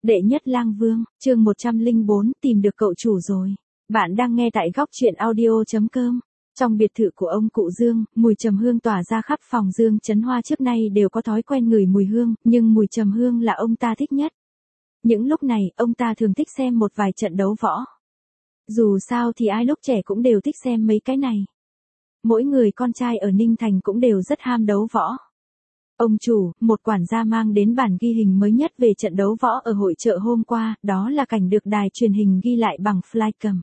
Đệ nhất lang vương, chương 104, tìm được cậu chủ rồi. Bạn đang nghe tại góc truyện audio.com. Trong biệt thự của ông cụ Dương, mùi trầm hương tỏa ra khắp phòng. Dương Chấn Hoa trước nay đều có thói quen ngửi mùi hương, nhưng mùi trầm hương là ông ta thích nhất. Những lúc này, ông ta thường thích xem một vài trận đấu võ. Dù sao thì ai lúc trẻ cũng đều thích xem mấy cái này. Mỗi người con trai ở Ninh Thành cũng đều rất ham đấu võ. Ông chủ, một quản gia mang đến bản ghi hình mới nhất về trận đấu võ ở hội chợ hôm qua, đó là cảnh được đài truyền hình ghi lại bằng flycam.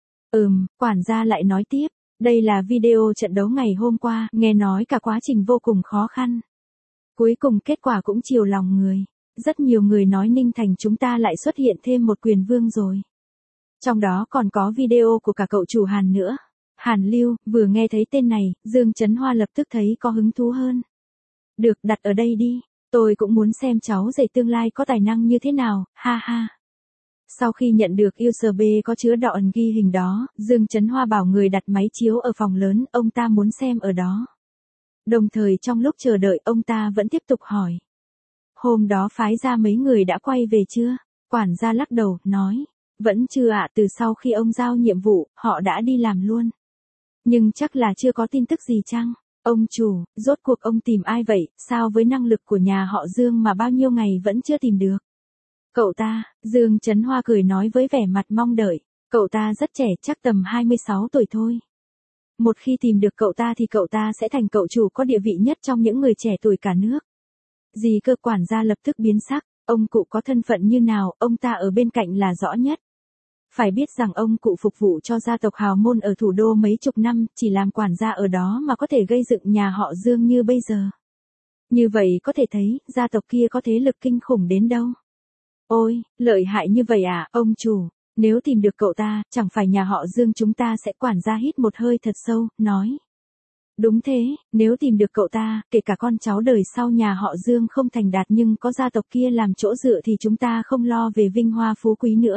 Quản gia lại nói tiếp, đây là video trận đấu ngày hôm qua, nghe nói cả quá trình vô cùng khó khăn. Cuối cùng kết quả cũng chiều lòng người. Rất nhiều người nói Ninh Thành chúng ta lại xuất hiện thêm một quyền vương rồi. Trong đó còn có video của cả cậu chủ Hàn nữa. Hàn Lưu, vừa nghe thấy tên này, Dương Chấn Hoa lập tức thấy có hứng thú hơn. Được, đặt ở đây đi, tôi cũng muốn xem cháu rể tương lai có tài năng như thế nào, ha ha. Sau khi nhận được USB có chứa đoạn ghi hình đó, Dương Chấn Hoa bảo người đặt máy chiếu ở phòng lớn, ông ta muốn xem ở đó. Đồng thời trong lúc chờ đợi ông ta vẫn tiếp tục hỏi. Hôm đó phái ra mấy người đã quay về chưa? Quản gia lắc đầu, nói. Vẫn chưa ạ, từ sau khi ông giao nhiệm vụ, họ đã đi làm luôn. Nhưng chắc là chưa có tin tức gì chăng? Ông chủ, rốt cuộc ông tìm ai vậy, sao với năng lực của nhà họ Dương mà bao nhiêu ngày vẫn chưa tìm được? Cậu ta, Dương Chấn Hoa cười nói với vẻ mặt mong đợi, cậu ta rất trẻ, chắc tầm 26 tuổi thôi. Một khi tìm được cậu ta thì cậu ta sẽ thành cậu chủ có địa vị nhất trong những người trẻ tuổi cả nước. Gì cơ? Quản gia lập tức biến sắc, ông cụ có thân phận như nào, ông ta ở bên cạnh là rõ nhất. Phải biết rằng ông cụ phục vụ cho gia tộc hào môn ở thủ đô mấy chục năm, chỉ làm quản gia ở đó mà có thể gây dựng nhà họ Dương như bây giờ. Như vậy có thể thấy, gia tộc kia có thế lực kinh khủng đến đâu. Ôi, lợi hại như vậy à, ông chủ, nếu tìm được cậu ta, chẳng phải nhà họ Dương chúng ta sẽ. Quản gia hít một hơi thật sâu, nói. Đúng thế, nếu tìm được cậu ta, kể cả con cháu đời sau nhà họ Dương không thành đạt nhưng có gia tộc kia làm chỗ dựa thì chúng ta không lo về vinh hoa phú quý nữa.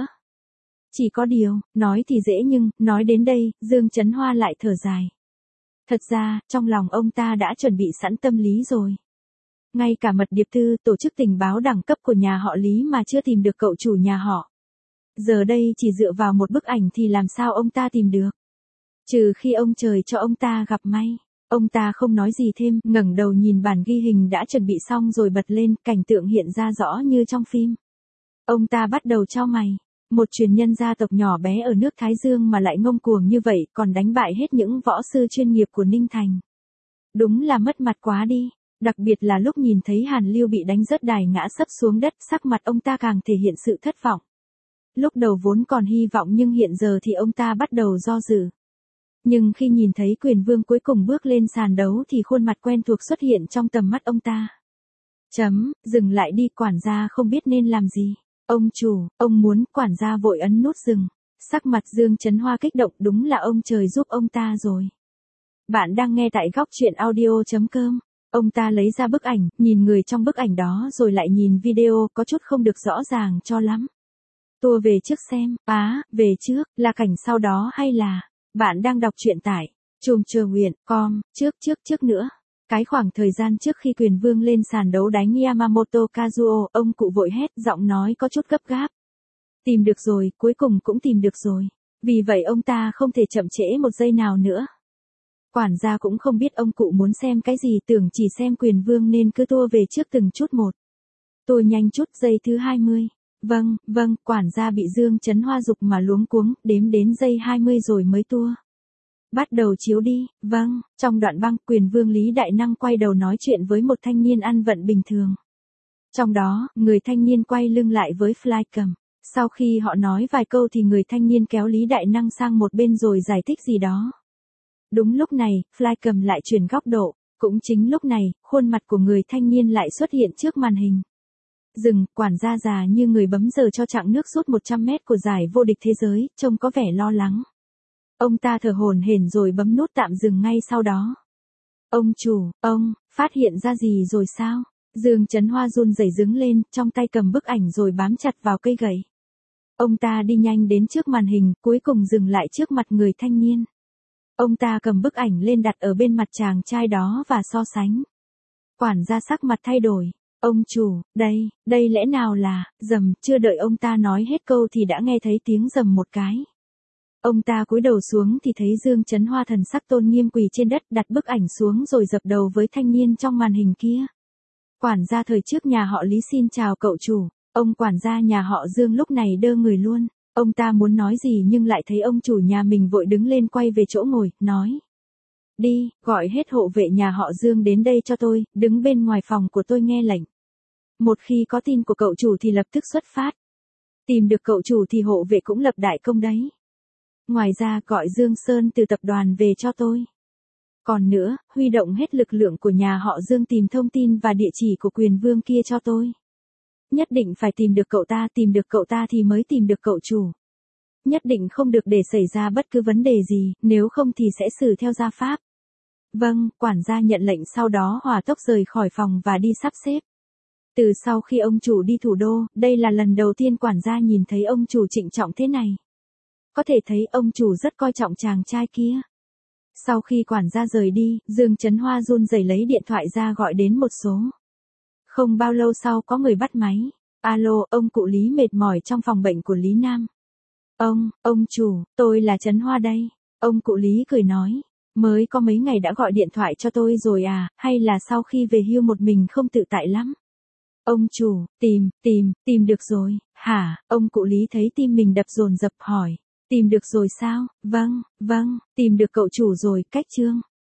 Chỉ có điều, nói thì dễ nhưng, nói đến đây, Dương Chấn Hoa lại thở dài. Thật ra, trong lòng ông ta đã chuẩn bị sẵn tâm lý rồi. Ngay cả mật điệp thư, tổ chức tình báo đẳng cấp của nhà họ Lý mà chưa tìm được cậu chủ nhà họ. Giờ đây chỉ dựa vào một bức ảnh thì làm sao ông ta tìm được. Trừ khi ông trời cho ông ta gặp may. Ông ta không nói gì thêm, ngẩng đầu nhìn bản ghi hình đã chuẩn bị xong rồi bật lên, cảnh tượng hiện ra rõ như trong phim. Ông ta bắt đầu chau mày. Một truyền nhân gia tộc nhỏ bé ở nước Thái Dương mà lại ngông cuồng như vậy, còn đánh bại hết những võ sư chuyên nghiệp của Ninh Thành. Đúng là mất mặt quá đi, đặc biệt là lúc nhìn thấy Hàn Lưu bị đánh rớt đài ngã sấp xuống đất, sắc mặt ông ta càng thể hiện sự thất vọng. Lúc đầu vốn còn hy vọng nhưng hiện giờ thì ông ta bắt đầu do dự. Nhưng khi nhìn thấy quyền vương cuối cùng bước lên sàn đấu thì khuôn mặt quen thuộc xuất hiện trong tầm mắt ông ta. Dừng lại đi, quản gia không biết nên làm gì. Ông chủ, ông muốn. Quản gia vội ấn nút dừng. Sắc mặt Dương Chấn Hoa kích động, đúng là ông trời giúp ông ta rồi. Bạn đang nghe tại góc truyện audio.com. Ông ta lấy ra bức ảnh, nhìn người trong bức ảnh đó rồi lại nhìn video, có chút không được rõ ràng cho lắm. Tua về trước xem, về trước, là cảnh sau đó hay là, bạn đang đọc truyện tại, chùm.com, trước nữa. Cái khoảng thời gian trước khi quyền vương lên sàn đấu đánh Yamamoto Kazuo, ông cụ vội hét, giọng nói có chút gấp gáp. Tìm được rồi, cuối cùng cũng tìm được rồi. Vì vậy ông ta không thể chậm trễ một giây nào nữa. Quản gia cũng không biết ông cụ muốn xem cái gì, tưởng chỉ xem quyền vương nên cứ tua về trước từng chút một. Tua nhanh chút, giây thứ 20. Vâng, quản gia bị Dương Chấn Hoa giục mà luống cuống, đếm đến giây 20 rồi mới tua. Bắt đầu chiếu đi, vâng. Trong đoạn băng, quyền vương Lý Đại Năng quay đầu nói chuyện với một thanh niên ăn vận bình thường. Trong đó, người thanh niên quay lưng lại với flycam. Sau khi họ nói vài câu thì người thanh niên kéo Lý Đại Năng sang một bên rồi giải thích gì đó. Đúng lúc này, flycam lại chuyển góc độ. Cũng chính lúc này, khuôn mặt của người thanh niên lại xuất hiện trước màn hình. Dừng, quản gia già như người bấm giờ cho chặng nước rút 100 mét của giải vô địch thế giới, trông có vẻ lo lắng. Ông ta thở hổn hển rồi bấm nút tạm dừng ngay sau đó. Ông chủ, ông, phát hiện ra gì rồi sao? Dương Chấn Hoa run rẩy đứng lên, trong tay cầm bức ảnh rồi bám chặt vào cây gậy. Ông ta đi nhanh đến trước màn hình, cuối cùng dừng lại trước mặt người thanh niên. Ông ta cầm bức ảnh lên đặt ở bên mặt chàng trai đó và so sánh. Quản gia sắc mặt thay đổi. Ông chủ, đây lẽ nào là, rầm, chưa đợi ông ta nói hết câu thì đã nghe thấy tiếng rầm một cái. Ông ta cúi đầu xuống thì thấy Dương Chấn Hoa thần sắc tôn nghiêm quỳ trên đất, đặt bức ảnh xuống rồi dập đầu với thanh niên trong màn hình kia. Quản gia thời trước nhà họ Lý xin chào cậu chủ. Ông quản gia nhà họ Dương lúc này đơ người luôn. Ông ta muốn nói gì nhưng lại thấy ông chủ nhà mình vội đứng lên quay về chỗ ngồi, nói. Đi, gọi hết hộ vệ nhà họ Dương đến đây cho tôi, đứng bên ngoài phòng của tôi nghe lệnh. Một khi có tin của cậu chủ thì lập tức xuất phát. Tìm được cậu chủ thì hộ vệ cũng lập đại công đấy. Ngoài ra gọi Dương Sơn từ tập đoàn về cho tôi. Còn nữa, huy động hết lực lượng của nhà họ Dương tìm thông tin và địa chỉ của quyền vương kia cho tôi. Nhất định phải tìm được cậu ta thì mới tìm được cậu chủ. Nhất định không được để xảy ra bất cứ vấn đề gì, nếu không thì sẽ xử theo gia pháp. Vâng, quản gia nhận lệnh sau đó hỏa tốc rời khỏi phòng và đi sắp xếp. Từ sau khi ông chủ đi thủ đô, đây là lần đầu tiên quản gia nhìn thấy ông chủ trịnh trọng thế này. Có thể thấy ông chủ rất coi trọng chàng trai kia. Sau khi quản gia rời đi, Dương Chấn Hoa run rẩy lấy điện thoại ra gọi đến một số. Không bao lâu sau có người bắt máy. Alo, ông cụ Lý mệt mỏi trong phòng bệnh của Lý Nam. Ông chủ, tôi là Chấn Hoa đây. Ông cụ Lý cười nói. Mới có mấy ngày đã gọi điện thoại cho tôi rồi à, hay là sau khi về hưu một mình không tự tại lắm? Ông chủ, tìm được rồi, hả? Ông cụ Lý thấy tim mình đập dồn dập hỏi. Tìm được rồi sao? Vâng, tìm được cậu chủ rồi, cách chương.